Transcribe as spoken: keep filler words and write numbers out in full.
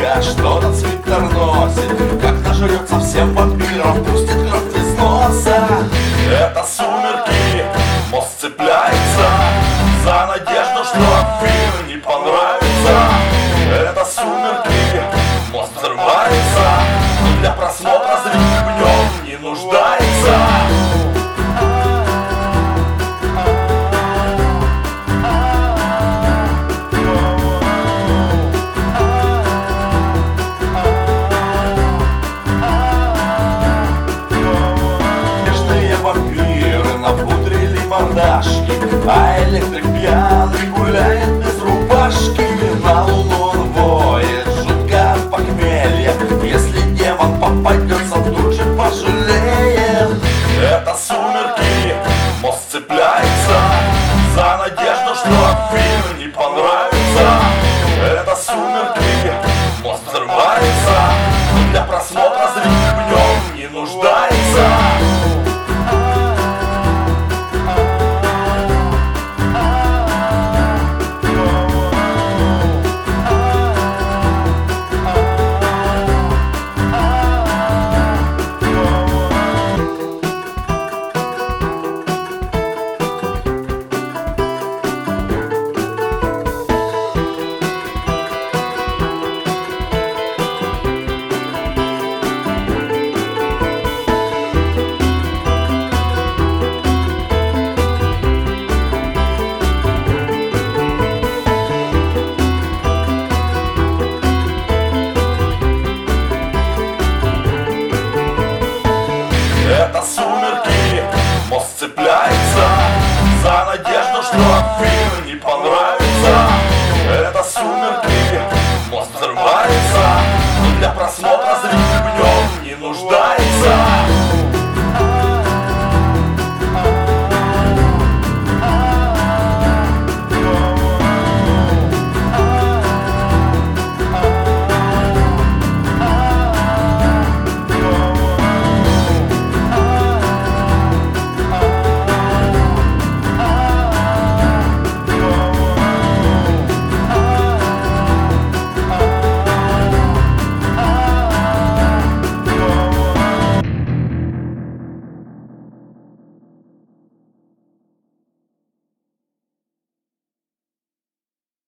Снега что-то свитер носит, как нажрется всем вампиров, пустит кровь из носа. Это сумерки, мост цепляется за надежду, что мир не понравится. Это сумерки, мост взрывается, но для просмотра зритель в нем не нуждается. Вампиры напудрили мордашки, а электрик пьяный гуляет без рубашки. На луну он воет, жутко от похмелья. Если демон попадется, тут же пожалеет. Это сумерки, мост цепляется за надежду, что мир не понравится. Это сумерки, мост взрывается, но для просмотра зритель в нем не нуждается. Это сумерки, мост цепляется